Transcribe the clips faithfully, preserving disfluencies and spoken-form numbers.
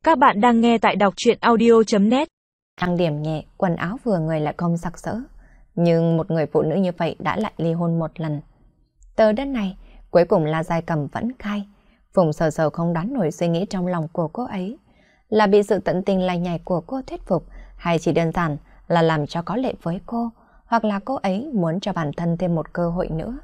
Các bạn đang nghe tại đọc truyện audio chấm net. Trang điểm nhẹ, quần áo vừa người lại không sặc sỡ. Nhưng một người phụ nữ như vậy đã lại ly hôn một lần. Tờ đơn này, cuối cùng là Giai Cầm vẫn khai. Phùng Sờ Sờ không đoán nổi suy nghĩ trong lòng của cô ấy. Là bị sự tận tình lành nhảy của cô thuyết phục, hay chỉ đơn giản là làm cho có lệ với cô, hoặc là cô ấy muốn cho bản thân thêm một cơ hội nữa.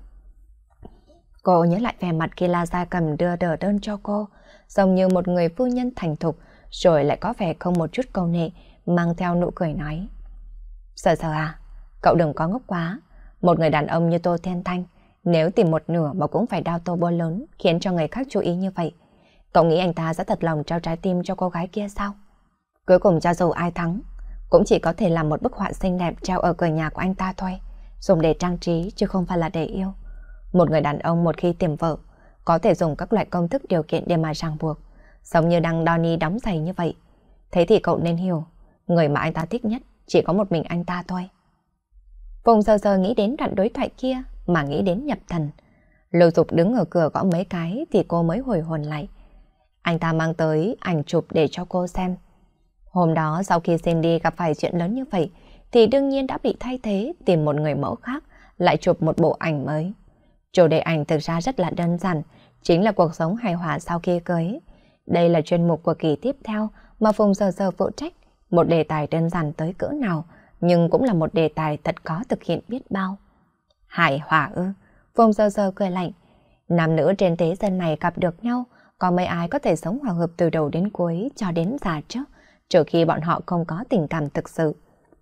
Cô nhớ lại vẻ mặt khi La Giai Cầm đưa tờ đơn cho cô, giống như một người phu nhân thành thục, rồi lại có vẻ không một chút câu nệ, mang theo nụ cười nói. Sờ Sờ à, cậu đừng có ngốc quá. Một người đàn ông như Tô Thiên Thanh, nếu tìm một nửa mà cũng phải đao tô bố lớn, khiến cho người khác chú ý như vậy. Cậu nghĩ anh ta sẽ thật lòng trao trái tim cho cô gái kia sao? Cuối cùng cho dù ai thắng, cũng chỉ có thể làm một bức họa xinh đẹp treo ở cửa nhà của anh ta thôi, dùng để trang trí chứ không phải là để yêu. Một người đàn ông một khi tìm vợ, có thể dùng các loại công thức điều kiện để mà ràng buộc, giống như đang Donnie đóng giày như vậy. Thế thì cậu nên hiểu, người mà anh ta thích nhất chỉ có một mình anh ta thôi. Phùng Sờ Sờ nghĩ đến đoạn đối thoại kia mà nghĩ đến nhập thần. Lưu Dục đứng ở cửa gõ mấy cái thì cô mới hồi hồn lại. Anh ta mang tới ảnh chụp để cho cô xem. Hôm đó sau khi Cindy gặp phải chuyện lớn như vậy thì đương nhiên đã bị thay thế, tìm một người mẫu khác lại chụp một bộ ảnh mới. Chủ đề ảnh thực ra rất là đơn giản, chính là cuộc sống hài hòa sau khi cưới. Đây là chuyên mục của kỳ tiếp theo mà Phùng Sờ Sờ phụ trách. Một đề tài đơn giản tới cỡ nào, nhưng cũng là một đề tài thật khó thực hiện biết bao. Hài hòa ư? Phùng Sờ Sờ cười lạnh. Nam nữ trên thế gian này gặp được nhau, có mấy ai có thể sống hòa hợp từ đầu đến cuối cho đến già chứ, trừ khi bọn họ không có tình cảm thực sự.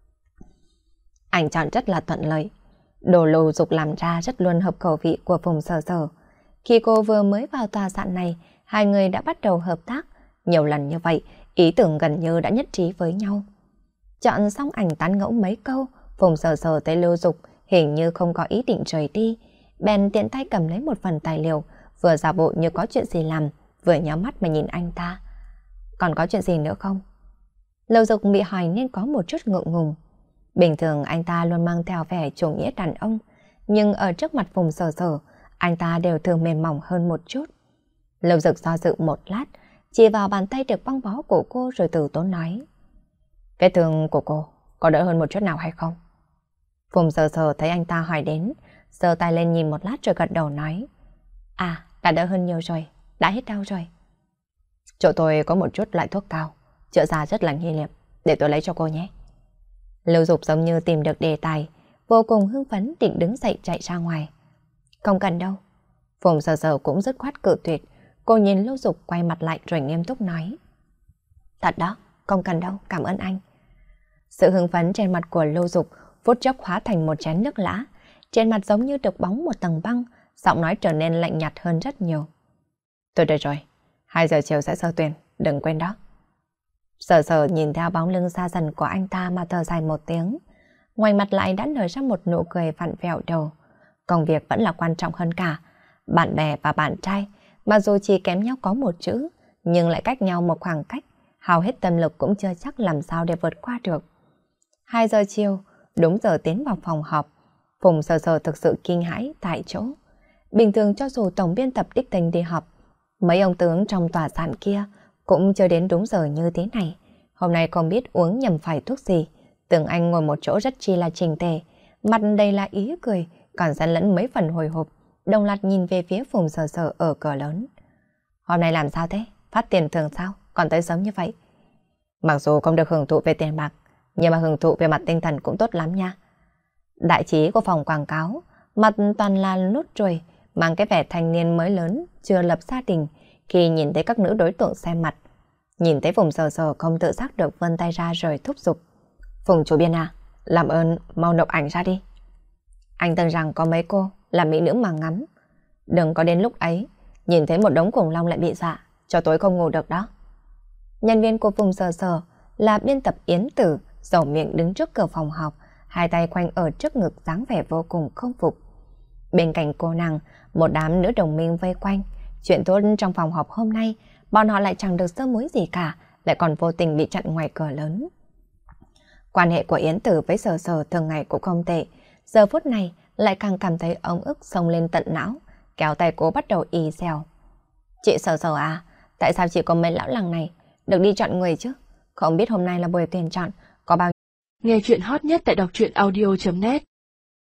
Ảnh chọn rất là thuận lợi. Đồ Lưu Dục làm ra rất luôn hợp khẩu vị của Phùng Sờ Sờ. Khi cô vừa mới vào tòa soạn này, hai người đã bắt đầu hợp tác. Nhiều lần như vậy, ý tưởng gần như đã nhất trí với nhau. Chọn xong ảnh tán ngẫu mấy câu, Phùng Sờ Sờ tới Lưu Dục hình như không có ý định rời đi. Bèn tiện tay cầm lấy một phần tài liệu, vừa giả bộ như có chuyện gì làm, vừa nhắm mắt mà nhìn anh ta. Còn có chuyện gì nữa không? Lưu Dục bị hỏi nên có một chút ngượng ngùng. Bình thường anh ta luôn mang theo vẻ chủ nghĩa đàn ông, nhưng ở trước mặt Phùng Sờ Sờ, anh ta đều thường mềm mỏng hơn một chút. Lưu Dục do dự một lát, chỉ vào bàn tay được băng bó của cô rồi từ tốn nói. Cái thương của cô có đỡ hơn một chút nào hay không? Phùng Sờ Sờ thấy anh ta hỏi đến, giơ tay lên nhìn một lát rồi gật đầu nói. À, đã đỡ hơn nhiều rồi, đã hết đau rồi. Chỗ tôi có một chút loại thuốc cao, chữa ra rất là nghi liệm, để tôi lấy cho cô nhé. Lưu Dục giống như tìm được đề tài, vô cùng hưng phấn định đứng dậy chạy ra ngoài. Không cần đâu. Phùng Sờ Sờ cũng dứt khoát cự tuyệt. Cô nhìn Lưu Dục quay mặt lại rồi nghiêm túc nói. Thật đó, không cần đâu, cảm ơn anh. Sự hưng phấn trên mặt của Lưu Dục phút chốc hóa thành một chén nước lã. Trên mặt giống như được bóng một tầng băng, giọng nói trở nên lạnh nhạt hơn rất nhiều. Tôi đợi rồi, hai giờ chiều sẽ sơ tuyển, đừng quên đó. Sờ Sờ nhìn theo bóng lưng xa dần của anh ta mà thở dài một tiếng. Ngoài mặt lại đã nở ra một nụ cười vặn vẹo đầu. Công việc vẫn là quan trọng hơn cả. Bạn bè và bạn trai, mặc dù chỉ kém nhau có một chữ, nhưng lại cách nhau một khoảng cách, hao hết tâm lực cũng chưa chắc làm sao để vượt qua được. Hai giờ chiều, đúng giờ tiến vào phòng họp. Phùng Sờ Sờ thực sự kinh hãi tại chỗ. Bình thường cho dù tổng biên tập đích thân đi họp, mấy ông tướng trong tòa soạn kia cũng chưa đến đúng giờ như thế này. Hôm nay không biết uống nhầm phải thuốc gì. Từng anh ngồi một chỗ rất chi là chỉnh tề, mặt đầy là ý cười, còn xen lẫn mấy phần hồi hộp, đồng loạt nhìn về phía Phùng Sờ Sờ ở cửa lớn. Hôm nay làm sao thế? Phát tiền thưởng sao? Còn tới sớm như vậy? Mặc dù không được hưởng thụ về tiền bạc, nhưng mà hưởng thụ về mặt tinh thần cũng tốt lắm nha. Đại trí của phòng quảng cáo, mặt toàn là nốt ruồi, mang cái vẻ thanh niên mới lớn, chưa lập gia đình, khi nhìn thấy các nữ đối tượng xem mặt. Nhìn thấy Phùng Sờ Sờ không tự giác được vươn tay ra rồi thúc giục. Phùng chủ biên à, làm ơn mau nộp ảnh ra đi. Anh tưởng rằng có mấy cô là mỹ nữ mà ngắm. Đừng có đến lúc ấy, nhìn thấy một đống khủng long lại bị dọa, cho tối không ngủ được đó. Nhân viên của Phùng Sờ Sờ là biên tập Yến Tử, dầu miệng đứng trước cửa phòng họp, hai tay khoanh ở trước ngực dáng vẻ vô cùng không phục. Bên cạnh cô nàng, một đám nữ đồng minh vây quanh. Chuyện tốt trong phòng họp hôm nay, bọn họ lại chẳng được sơ muối gì cả, lại còn vô tình bị chặn ngoài cửa lớn. Quan hệ của Yến Tử với Sờ Sờ thường ngày cũng không tệ, giờ phút này lại càng cảm thấy ống ức xông lên tận não, kéo tay cô bắt đầu y xèo. Chị Sờ Sờ à, tại sao chị có mấy lão làng này được đi chọn người chứ. Không biết hôm nay là buổi tuyển chọn, có bao Nghe chuyện hot nhất tại đọc truyện audio chấm net